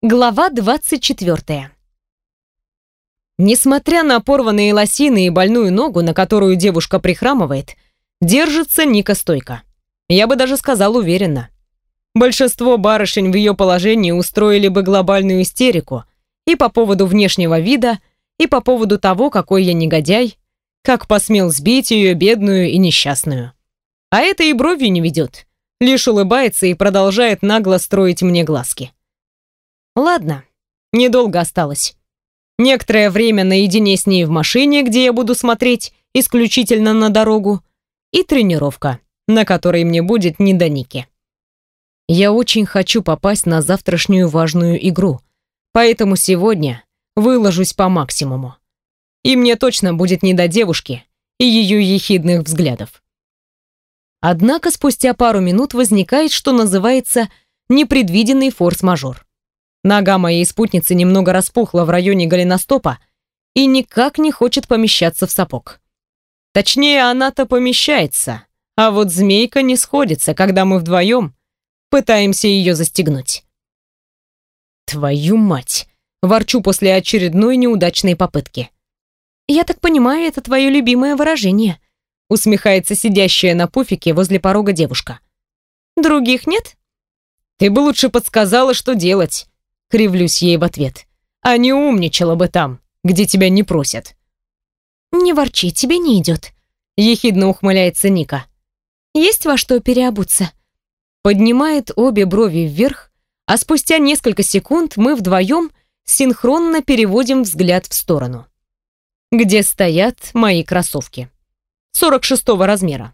Глава 24. Несмотря на порванные лосины и больную ногу, на которую девушка прихрамывает, держится Ника стойко. Я бы даже сказал уверенно. Большинство барышень в ее положении устроили бы глобальную истерику и по поводу внешнего вида, и по поводу того, какой я негодяй, как посмел сбить ее бедную и несчастную. А это и бровью не ведет, лишь улыбается и продолжает нагло строить мне глазки. Ладно, недолго осталось. Некоторое время наедине с ней в машине, где я буду смотреть исключительно на дорогу, и тренировка, на которой мне будет не до Ники. Я очень хочу попасть на завтрашнюю важную игру, поэтому сегодня выложусь по максимуму. И мне точно будет не до девушки и ее ехидных взглядов. Однако спустя пару минут возникает, что называется, непредвиденный форс-мажор. Нога моей спутницы немного распухла в районе голеностопа и никак не хочет помещаться в сапог. Точнее, она-то помещается, а вот змейка не сходится, когда мы вдвоем пытаемся ее застегнуть. «Твою мать!» — ворчу после очередной неудачной попытки. «Я так понимаю, это твое любимое выражение», — усмехается сидящая на пуфике возле порога девушка. «Других нет?» «Ты бы лучше подсказала, что делать», — кривлюсь ей в ответ. «А не умничала бы там, где тебя не просят». «Не ворчи, тебе не идет», — ехидно ухмыляется Ника. «Есть во что переобуться?» Поднимает обе брови вверх, а спустя несколько секунд мы вдвоем синхронно переводим взгляд в сторону, где стоят мои кроссовки. 46-го размера.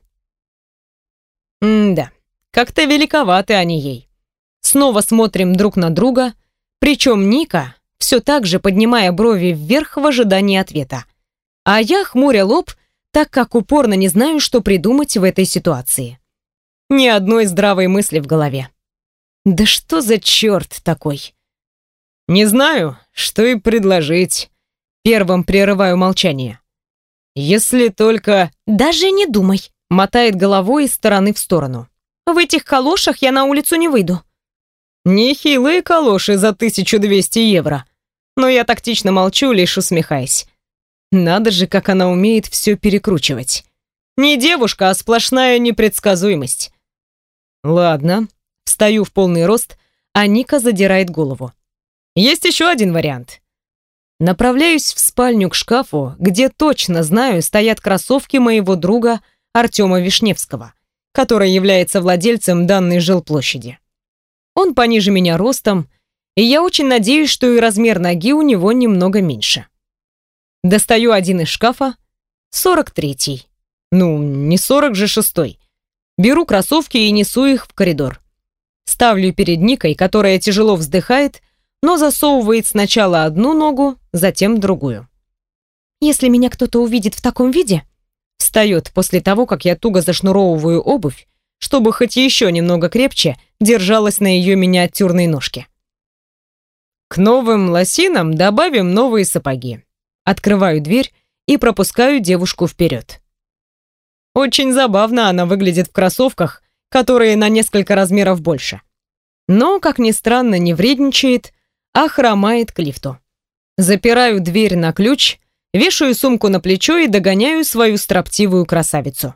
Да, как-то великоваты они ей. Снова смотрим друг на друга, причем Ника все так же поднимая брови вверх в ожидании ответа. А я хмуря лоб, так как упорно не знаю, что придумать в этой ситуации. Ни одной здравой мысли в голове. Да что за черт такой? Не знаю, что и предложить. Первым прерываю молчание. Если только... Даже не думай, мотает головой из стороны в сторону. В этих калошах я на улицу не выйду. Нехилые калоши за 1200 евро. Но я тактично молчу, лишь усмехаясь. Надо же, как она умеет все перекручивать. Не девушка, а сплошная непредсказуемость. Ладно, встаю в полный рост, а Ника задирает голову. Есть еще один вариант. Направляюсь в спальню к шкафу, где точно знаю, стоят кроссовки моего друга Артема Вишневского, который является владельцем данной жилплощади. Он пониже меня ростом, и я очень надеюсь, что и размер ноги у него немного меньше. Достаю один из шкафа, 43-й. Ну, не 40 же 6-й. Беру кроссовки и несу их в коридор. Ставлю перед Никой, которая тяжело вздыхает, но засовывает сначала одну ногу, затем другую. Если меня кто-то увидит в таком виде, встает после того, как я туго зашнуровываю обувь, чтобы хоть еще немного крепче держалась на ее миниатюрной ножке. К новым лосинам добавим новые сапоги. Открываю дверь и пропускаю девушку вперед. Очень забавно она выглядит в кроссовках, которые на несколько размеров больше. Но, как ни странно, не вредничает, а хромает к лифту. Запираю дверь на ключ, вешаю сумку на плечо и догоняю свою строптивую красавицу.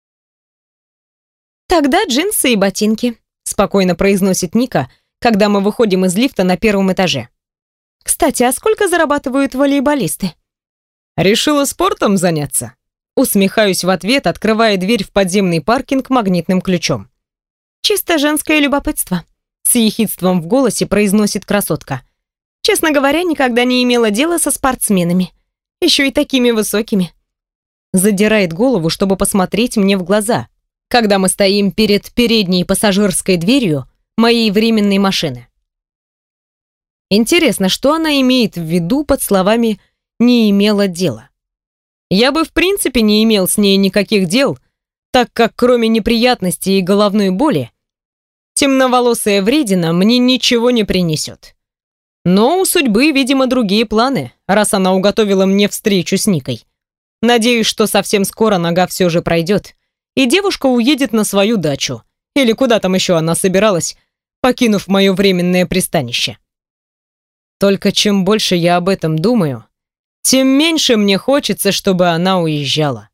«Тогда джинсы и ботинки», — спокойно произносит Ника, когда мы выходим из лифта на первом этаже. «Кстати, а сколько зарабатывают волейболисты?» «Решила спортом заняться?» Усмехаюсь в ответ, открывая дверь в подземный паркинг магнитным ключом. «Чисто женское любопытство», — с ехидством в голосе произносит красотка. «Честно говоря, никогда не имела дела со спортсменами. Еще и такими высокими». Задирает голову, чтобы посмотреть мне в глаза, когда мы стоим перед передней пассажирской дверью моей временной машины. Интересно, что она имеет в виду под словами «не имела дела». Я бы в принципе не имел с ней никаких дел, так как кроме неприятностей и головной боли, темноволосая вредина мне ничего не принесет. Но у судьбы, видимо, другие планы, раз она уготовила мне встречу с Никой. Надеюсь, что совсем скоро нога все же пройдет, и девушка уедет на свою дачу, или куда там еще она собиралась, покинув мое временное пристанище. Только чем больше я об этом думаю, тем меньше мне хочется, чтобы она уезжала.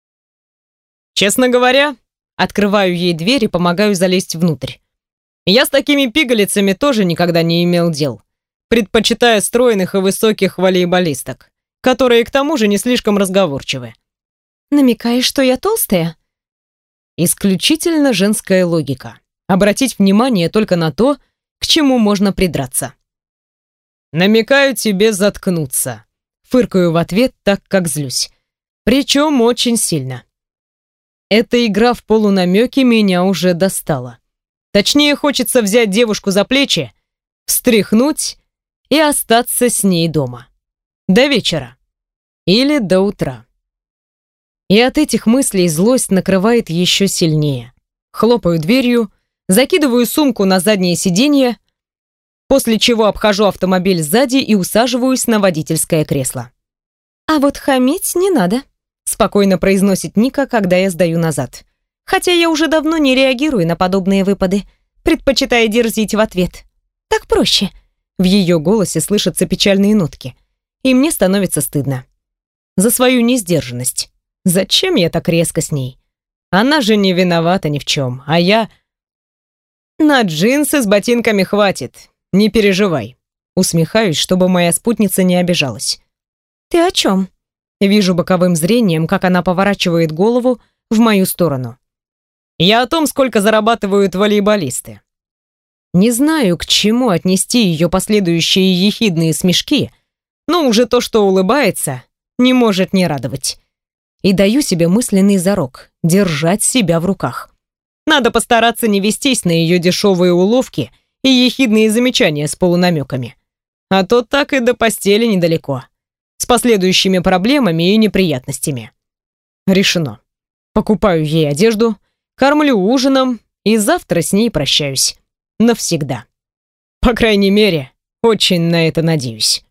Честно говоря, открываю ей дверь и помогаю залезть внутрь. Я с такими пигалицами тоже никогда не имел дел, предпочитая стройных и высоких волейболисток, которые к тому же не слишком разговорчивы. Намекаешь, что я толстая? Исключительно женская логика. Обратить внимание только на то, к чему можно придраться. Намекаю тебе заткнуться. Фыркаю в ответ, так как злюсь. Причем очень сильно. Эта игра в полунамеки меня уже достала. Точнее, хочется взять девушку за плечи, встряхнуть и остаться с ней дома. До вечера. Или до утра. И от этих мыслей злость накрывает еще сильнее. Хлопаю дверью, закидываю сумку на заднее сиденье, после чего обхожу автомобиль сзади и усаживаюсь на водительское кресло. «А вот хамить не надо», — спокойно произносит Ника, когда я сдаю назад. Хотя я уже давно не реагирую на подобные выпады, предпочитая дерзить в ответ. Так проще. В ее голосе слышатся печальные нотки, и мне становится стыдно. За свою несдержанность. Зачем я так резко с ней? Она же не виновата ни в чем, а я... На джинсы с ботинками хватит, не переживай. Усмехаюсь, чтобы моя спутница не обижалась. Ты о чем? Вижу боковым зрением, как она поворачивает голову в мою сторону. Я о том, сколько зарабатывают волейболисты. Не знаю, к чему отнести ее последующие ехидные смешки, но уже то, что улыбается, не может не радовать. И даю себе мысленный зарок — держать себя в руках. Надо постараться не вестись на ее дешевые уловки и ехидные замечания с полунамеками. А то так и до постели недалеко. С последующими проблемами и неприятностями. Решено. Покупаю ей одежду, кормлю ужином и завтра с ней прощаюсь. Навсегда. По крайней мере, очень на это надеюсь.